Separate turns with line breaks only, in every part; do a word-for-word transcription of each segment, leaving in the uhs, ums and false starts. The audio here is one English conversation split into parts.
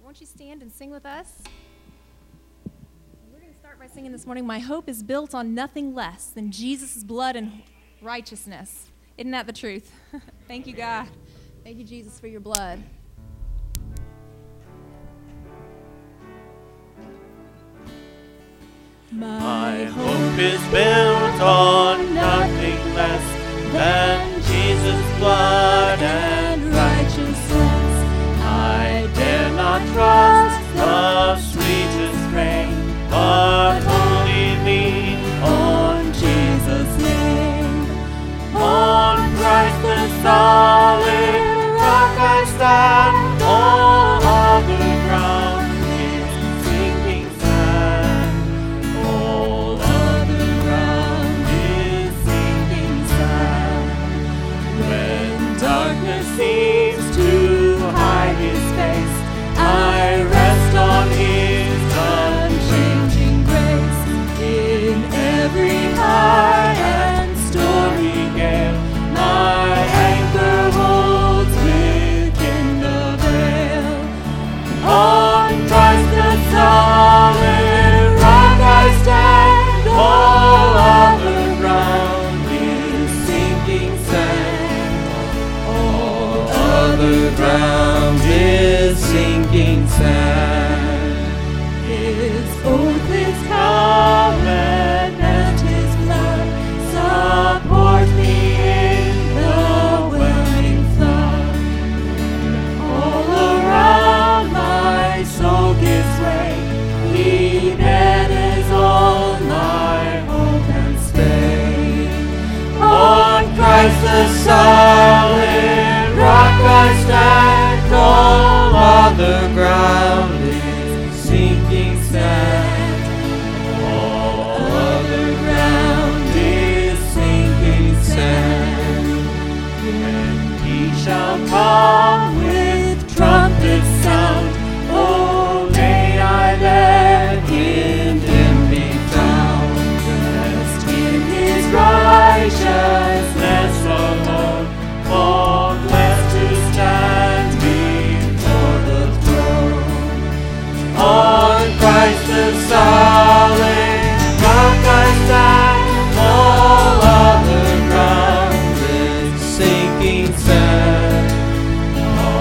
won't you stand and sing with us? We're going to start by singing this morning, "My hope is built on nothing less than Jesus' blood and righteousness." Isn't that the truth? Thank you, God. Thank you, Jesus, for your blood.
My hope is built on nothing less than Jesus' blood and righteousness. I dare not trust the sweetest frame, but wholly lean on Jesus' name. On Christ the solid rock I stand, all other ground is sinking sand. All other ground is sinking sand. When darkness seems to hide His face, I rest on His unchanging grace. In every high and stormy gale, my anchor holds within the veil. On Christ the solid rock I stand, all other ground is sinking sand. All other ground is sinking sand. His oath, His covenant, and His blood support me in the whelming flood. All around my soul gives way, He that is all my hope and stay. On Christ the solid rock I stand, all other ground is sinking sand. All other ground is sinking sand. When He shall come with trumpet sound, oh, may I let Him then be found. Rest in His righteousness alone, all blessed to stand before the throne. On Christ the solid rock I stand, all other ground is sinking sand.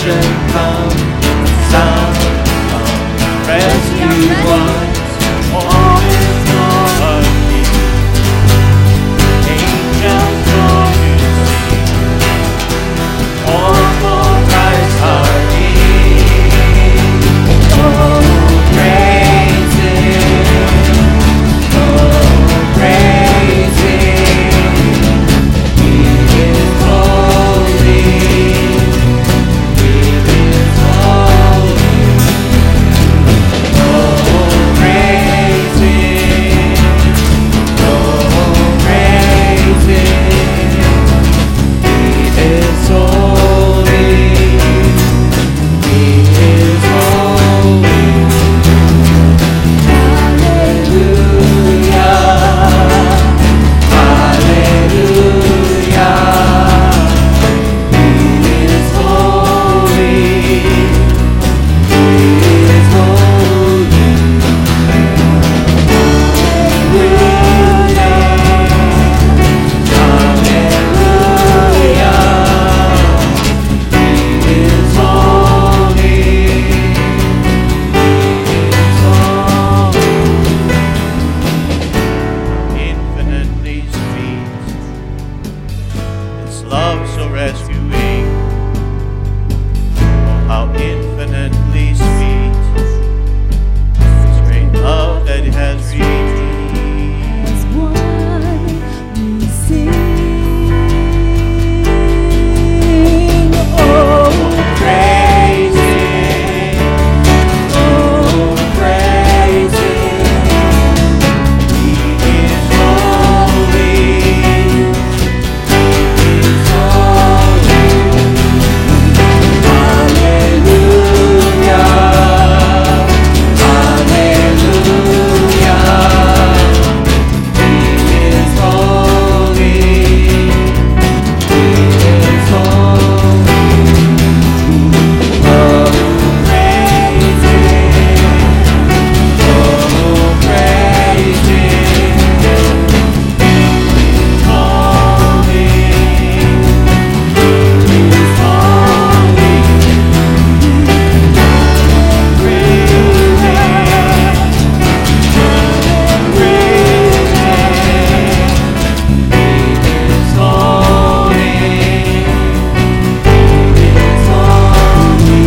salvation comes, the sound of rescue ones. All is harmony. Angels join to sing. All for Christ our King. Oh, praise Him. Oh, praise Him. He is holy. He is holy. Oh, praise Him. Oh, praise Him. He is holy. He is holy. Hallelujah. Hallelujah. He is holy. He is holy. Infinitely sweet, this love so rescuing. Oh, how infinitely sweet, this great love that has redeemed.
As one we sing, oh,
Praise Him, oh, praise Him. He is holy, He is holy. Hallelujah, hallelujah. He is holy, He is holy. Oh, praise Him, oh, praise Him. He is holy, He is holy. Praise Him, praise Him. He is holy, He is holy.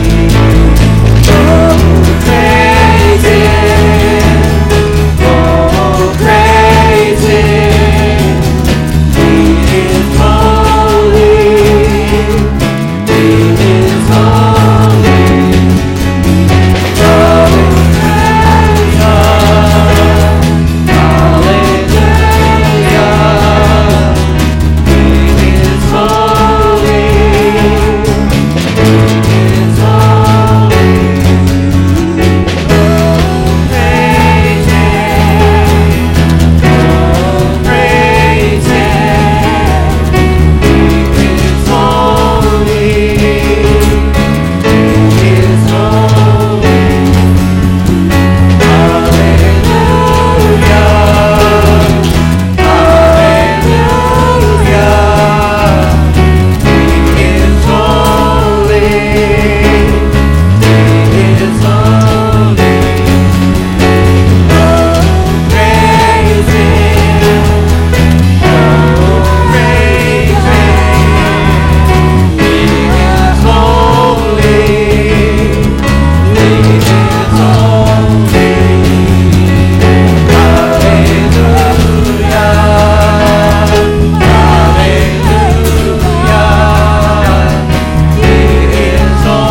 Oh, praise Him, oh, praise Him. He is holy, He is holy. Hallelujah, He is holy.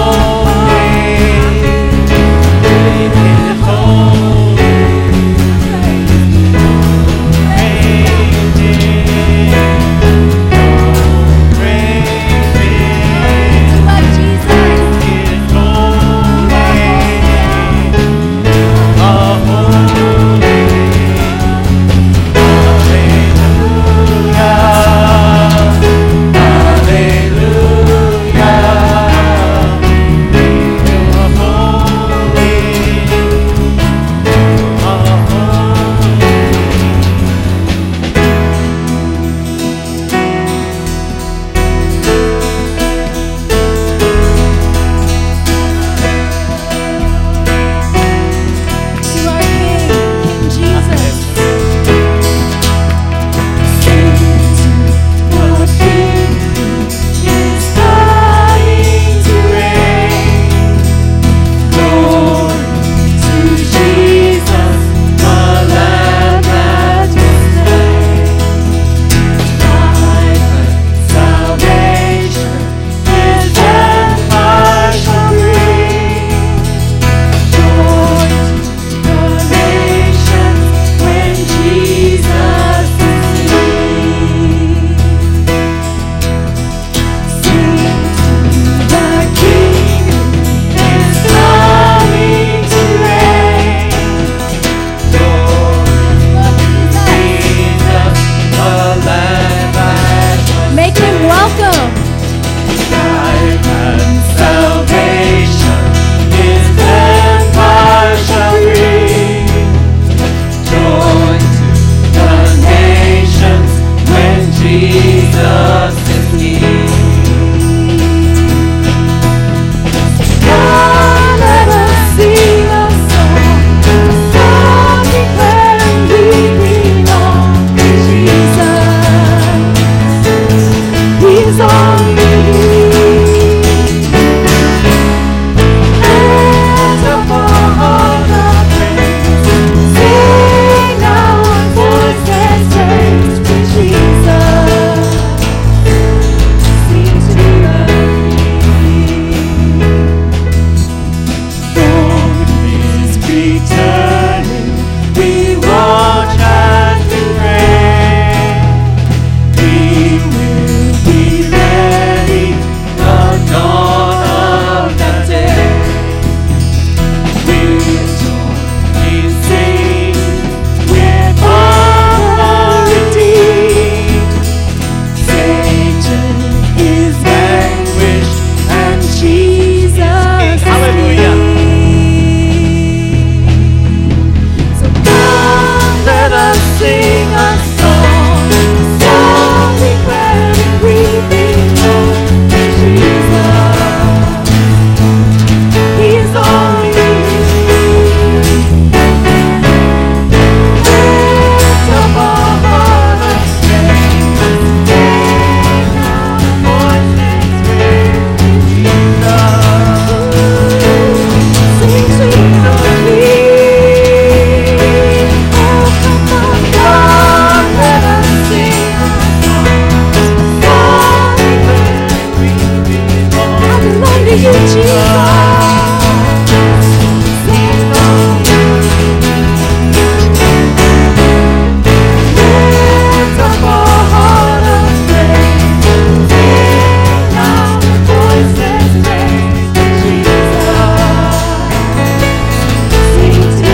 to you, Jesus. Lift up our heart of praise. Sing loud voices, praise Jesus. Sing to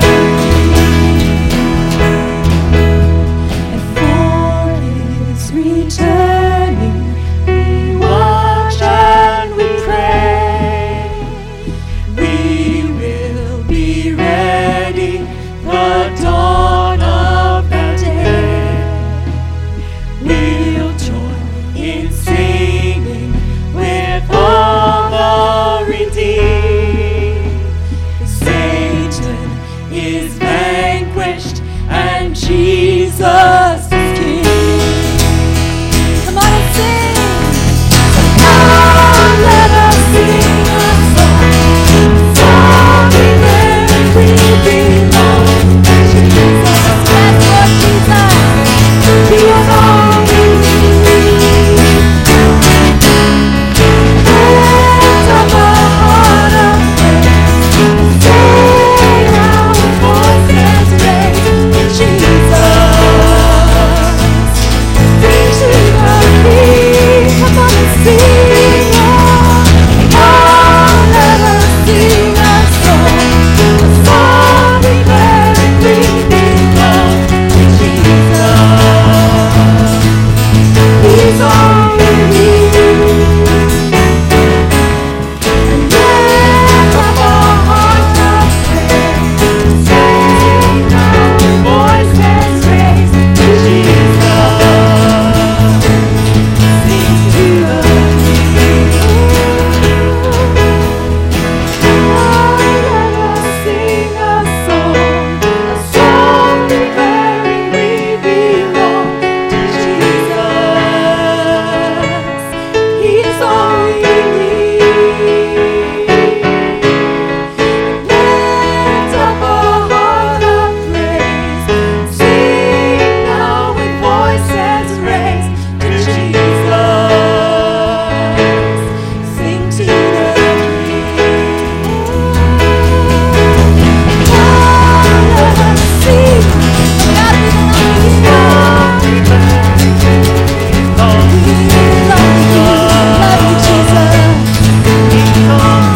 you. And for His returning, we watch and we pray. We will be ready, the dawn of the day. We'll join in singing with all the redeemed. Satan is vanquished and Jesus is King. Come on and sing. Come, let us sing a song. Song we live, we belong. Jesus, yes, Lord Jesus, He is all we need. Lift up our heart of praise. Sing out with voices raised. Jesus, sing to the King. Come on and sing on. Oh, let us sing a song. A song declaring we belong to Jesus. He's all we need. And lift up our hearts of praise. Sing out with voices raised to Jesus. Sing to the King. Oh, let us sing a song, a song declaring we belong to Jesus. He is all we need. Lift up a heart of praise. Sing now with voices raised to Jesus. Sing to the King. Oh, let us sing. God, we love you. We love you. Love you, Jesus. Lift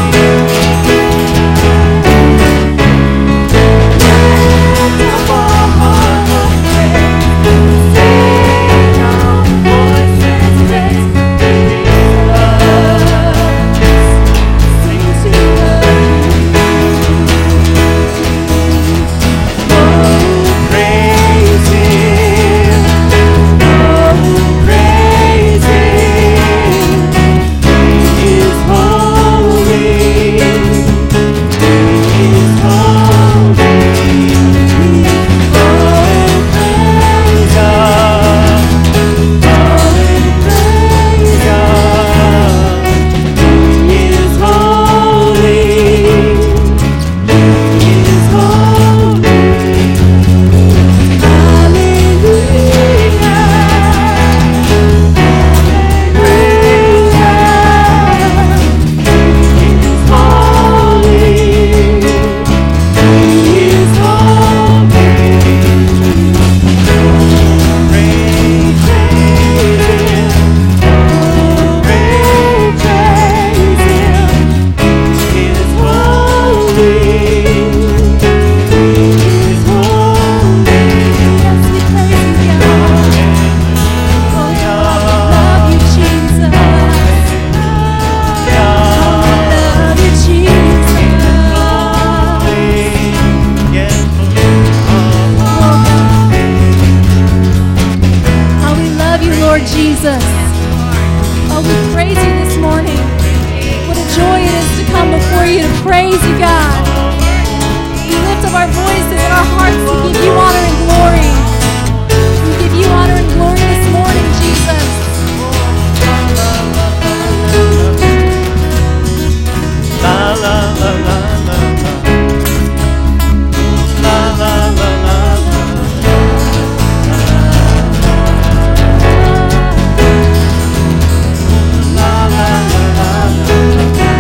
up our heart of praise. Sing now with voices raised to Jesus. Sing to the King. Oh, praise Him. Oh, praise Him. He is holy. He is holy. Oh, praise God. Oh, praise God. He is holy. He is holy. Love you, Jesus. Love you, Jesus. How we love you, Lord Jesus. Oh, we praise you this morning. What a joy it is to come before you to praise you, God. We lift up our voices and our hearts to give you honor and glory. We give you honor and glory this morning, Jesus.
La la la la la la. La la la la la. La la la la la.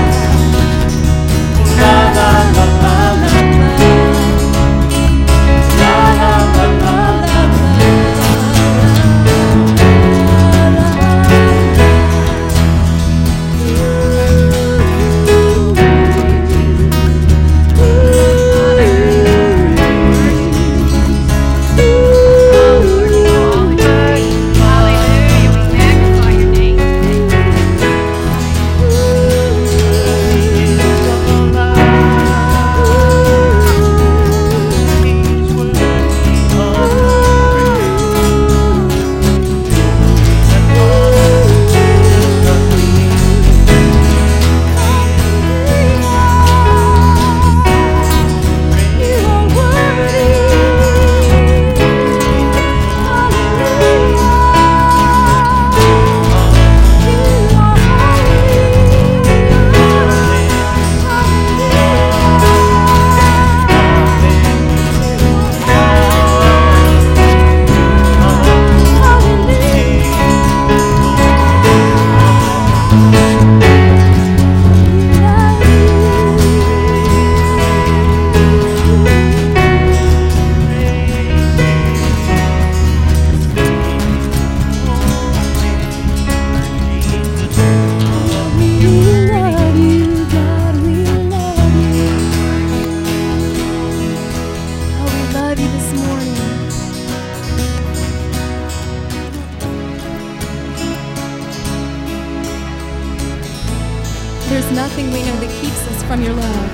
There's nothing we know that keeps us from your love.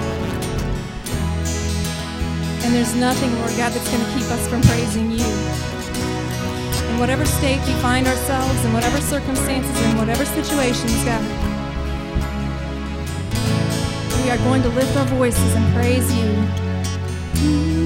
And there's nothing, Lord God, that's going to keep us from praising you. In whatever state we find ourselves, in whatever circumstances, in whatever situations, God, we are going to lift our voices and praise you.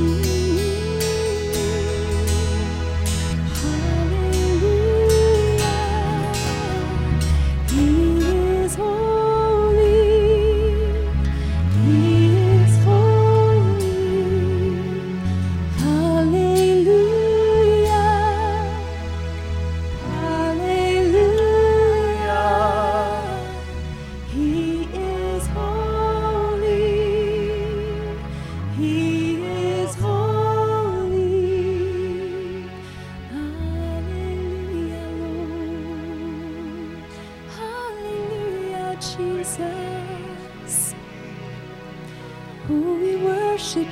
Jesus, oh, we worship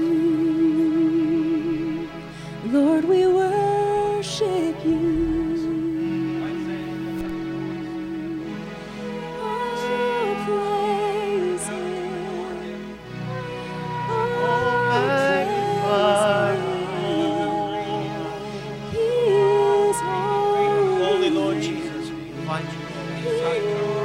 you, Lord, we worship you. Oh, praise Him. Oh, praise Him. He is holy.
Holy Lord Jesus, we invite you inside your hearts.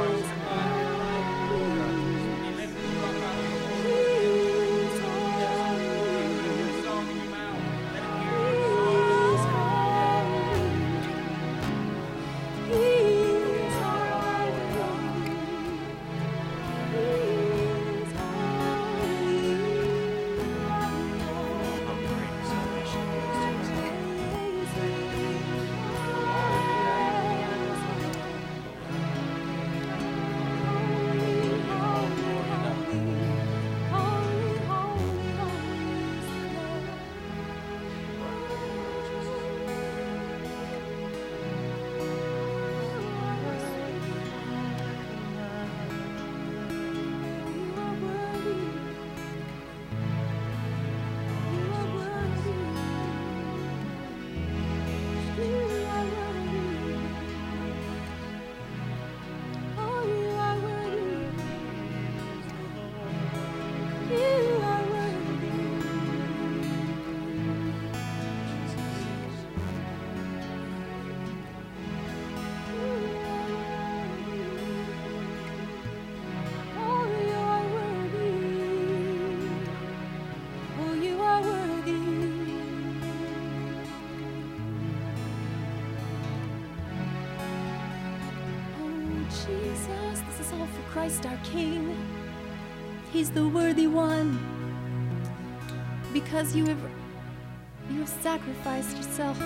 Jesus, this is all for Christ our King. He's the worthy one. Because you have, you have sacrificed yourself.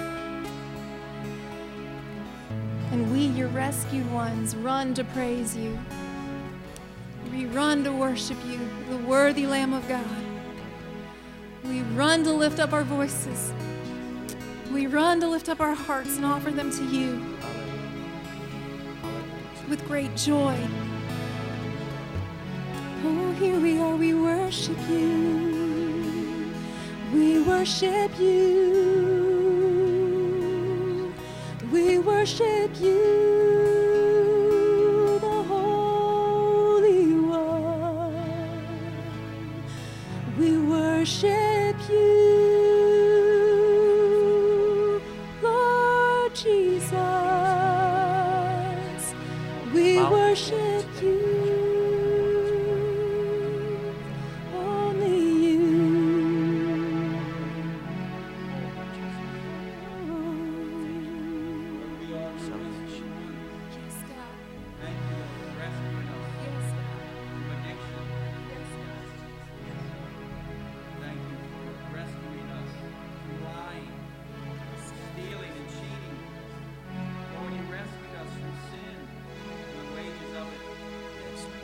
And we, your rescued ones, run to praise you. We run to worship you, the worthy Lamb of God. We run to lift up our voices. We run to lift up our hearts and offer them to you with great joy. Oh, here we are, we worship you. We worship you. We worship you, the Holy One. We worship you, Lord Jesus. We worship you, only you. Oh. Yes, God.
Thank you for rescuing us
Yes, God.
from addiction.
Yes, God.
Thank you for rescuing us from lying, stealing, and cheating. Lord, you rescued us from sin, the wages of it.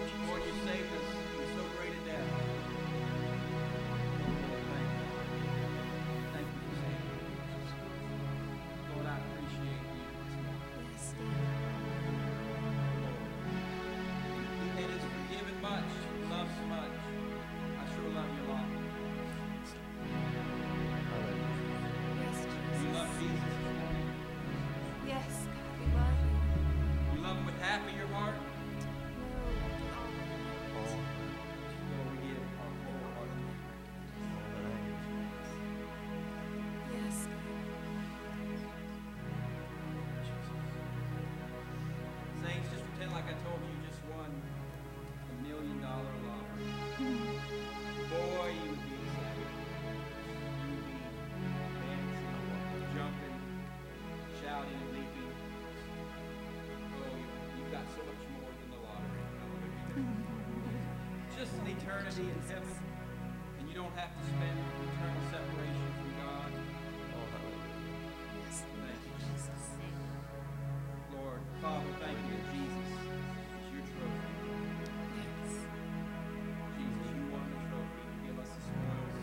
eternity in heaven, and you don't have to spend eternal separation from God. Oh, hallelujah.
Yes,
Thank you, Jesus. Lord, Father, thank you that Jesus is your trophy.
yes.
Jesus, you won the trophy to give us the spoils.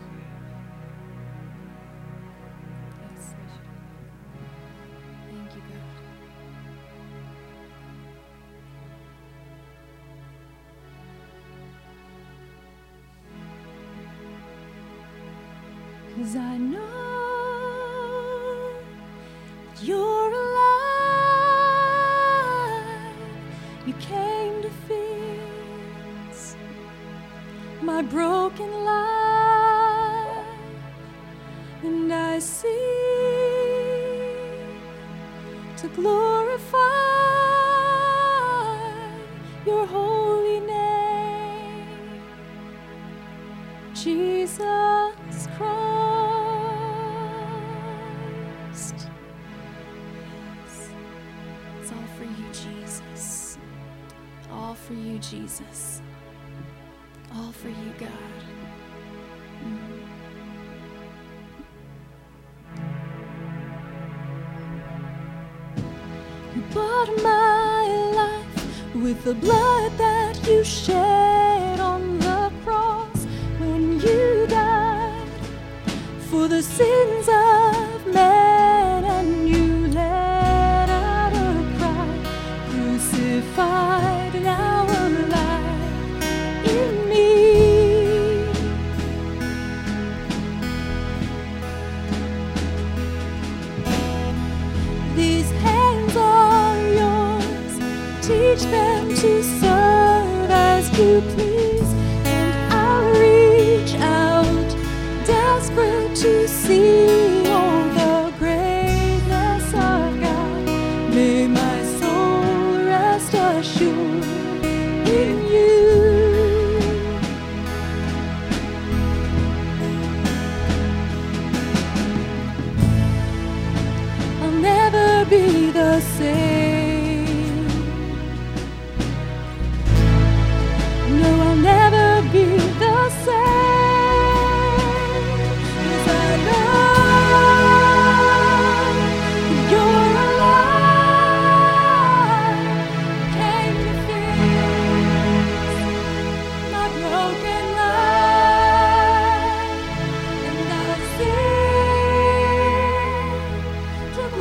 Yes, we should. Thank you, God.
'Cause I know that you're alive. You came to fix my broken life, and I seek to glorify your holy name, Jesus Christ. Yes. It's all for you, Jesus. All for you, Jesus. All for you, God. Mm. You bought my life with the blood that you shed on the cross when you died for the sins of man, and you let out a cry, crucified, now alive in me. These hands are yours, teach them to serve as you please, and I'll reach out, desperate to see all the greatness of God. May my soul rest assured in you. I'll never be the same. No, I'll never be the same. 'Cause I know you're alive. Came to fix my broken life, and I seek to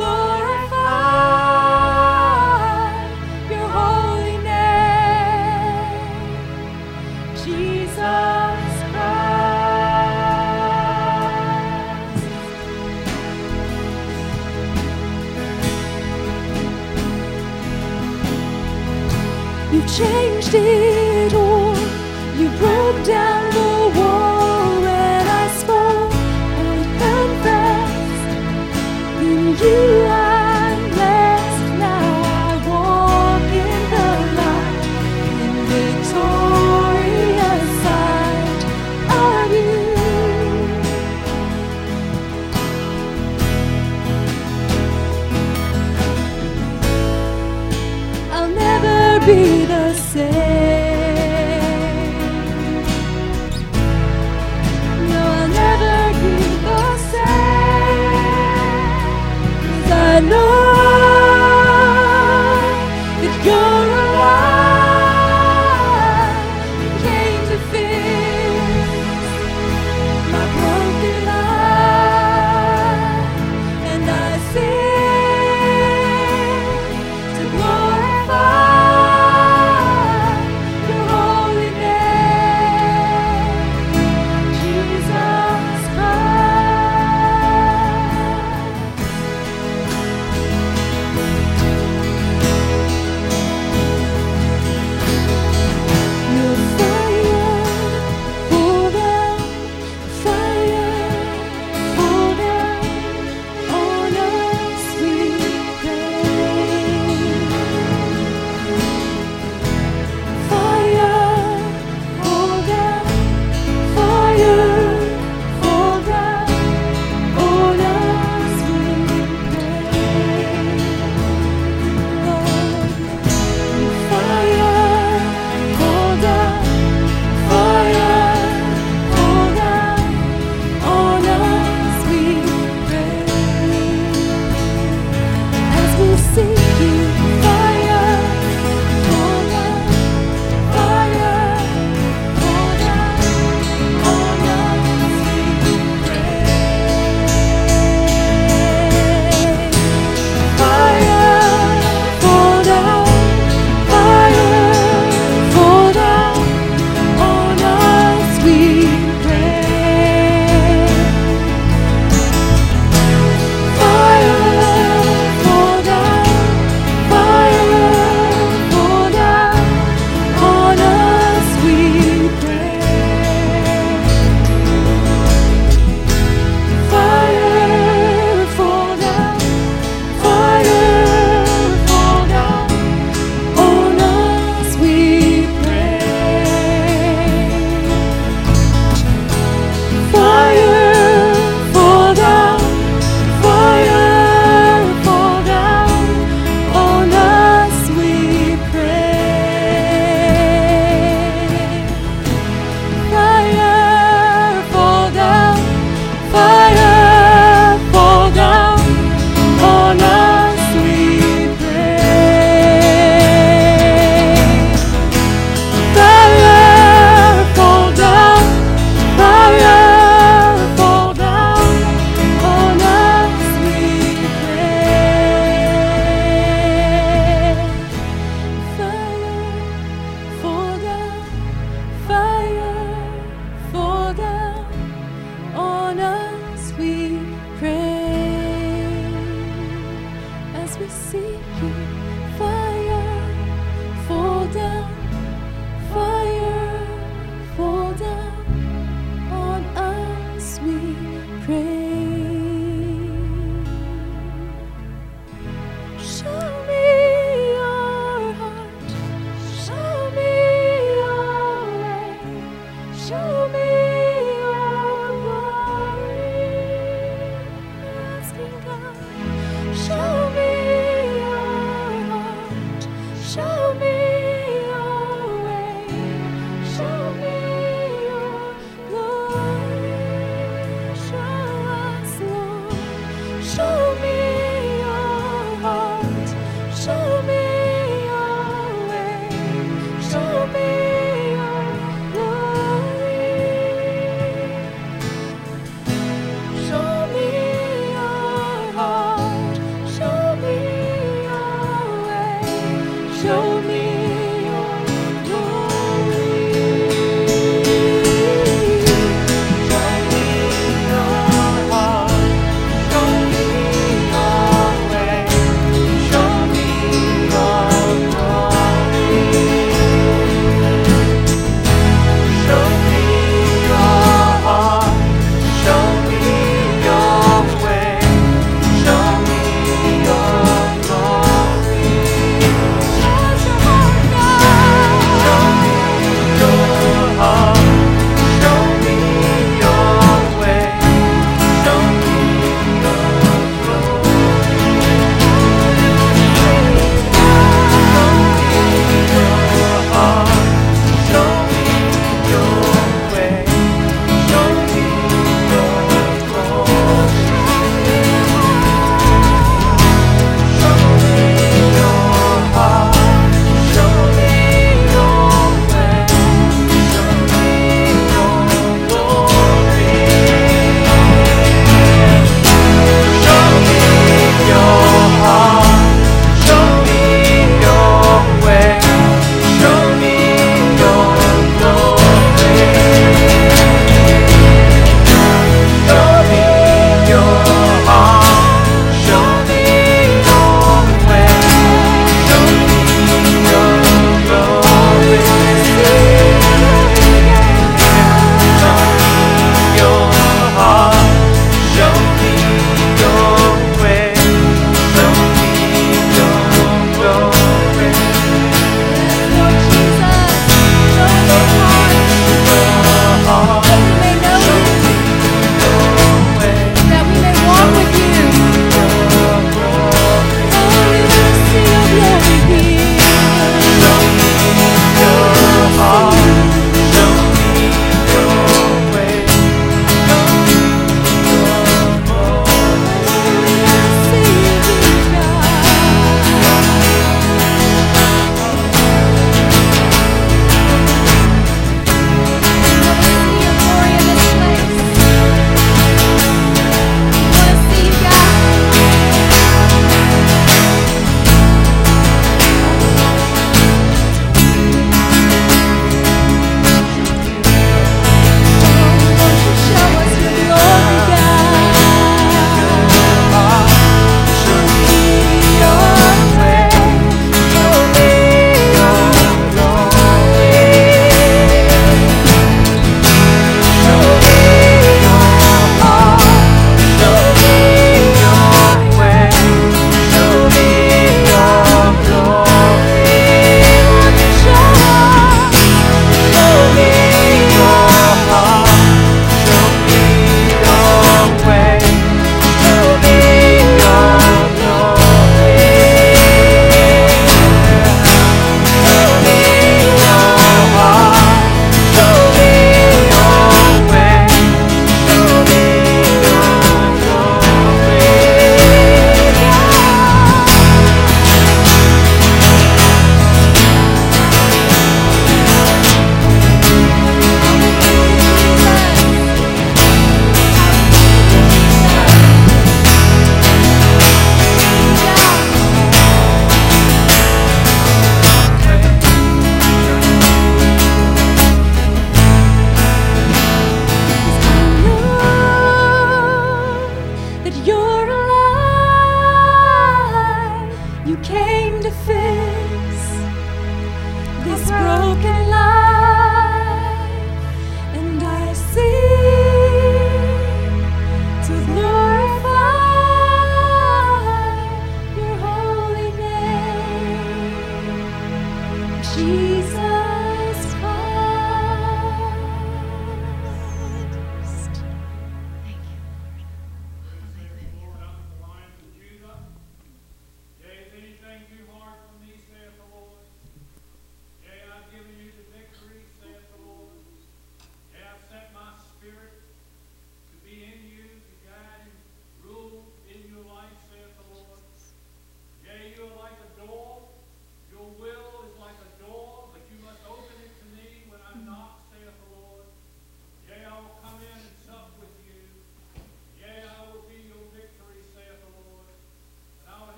glorify your holy name, Jesus Christ.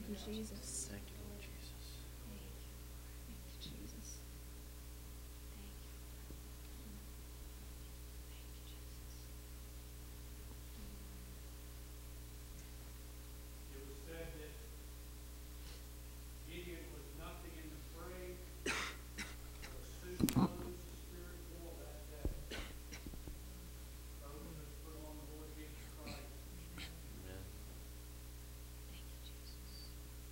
Thank you, Jesus.
Thank you, Lord Jesus.
Thank you, Jesus.
It was said that Gideon was nothing in the fray, but soon rose the spirit war that day. Those that put on the Lord Jesus Christ.
Amen.
Thank you, Jesus.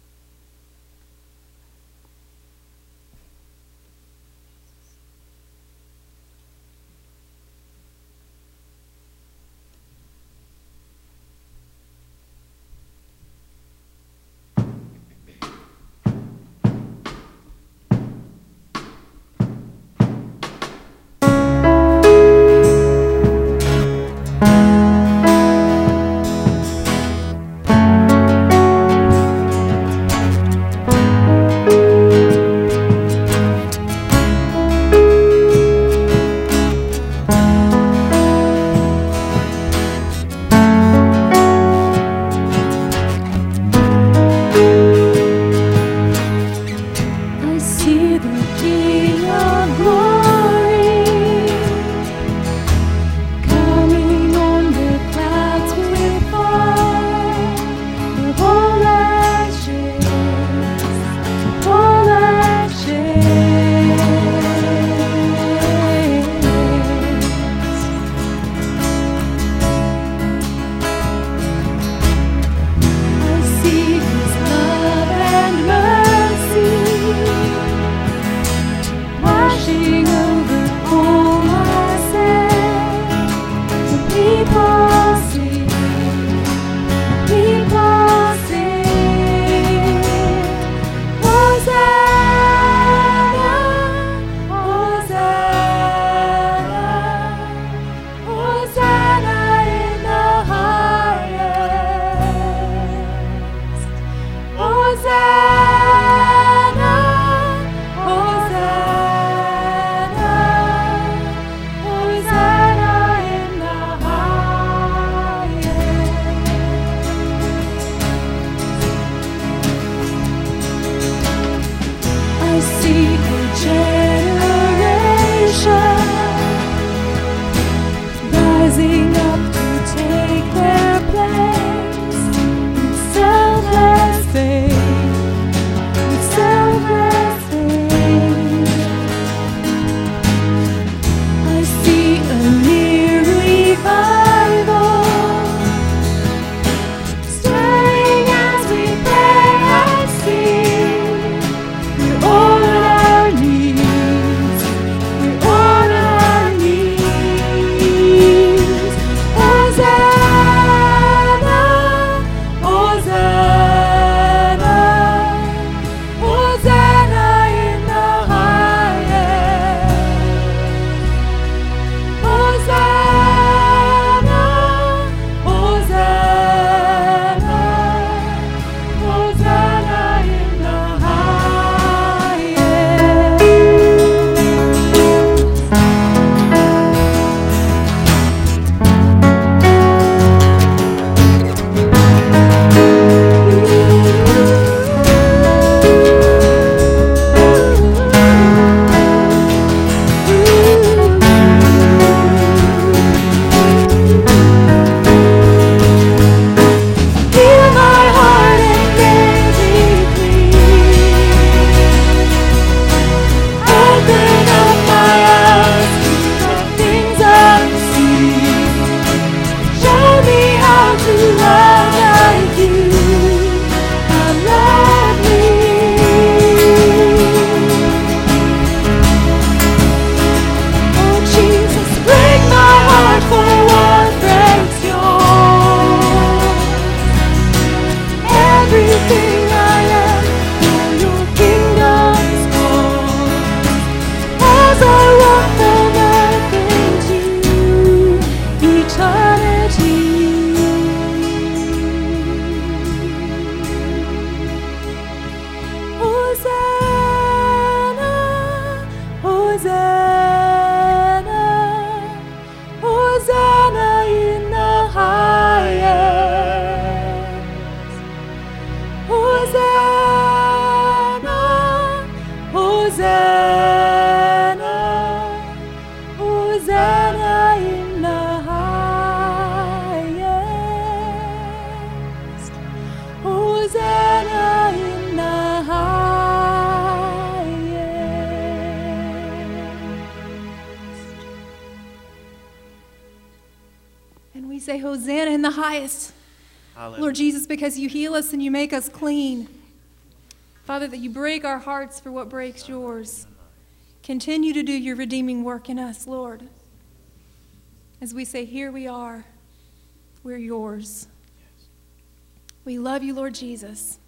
I see the King of Glory coming on the clouds with fire. The whole earth shakes, the whole earth shakes. I see His love and mercy washing over all my sin. The people sing, people sing, Hosanna, Hosanna, Hosanna in the highest. Hosanna, Hosanna, Hosanna in the highest. I see a generation rising up to take their place with selfless faith, with selfless faith. I see a near revival stirring as we pray and sing. We're all
say Hosanna in the highest.
Hallelujah.
Lord Jesus, because you heal us and you make us clean. Father, that you break our hearts for what breaks yours. Continue to do your redeeming work in us, Lord. As we say, here we are. We're yours. We love you, Lord Jesus.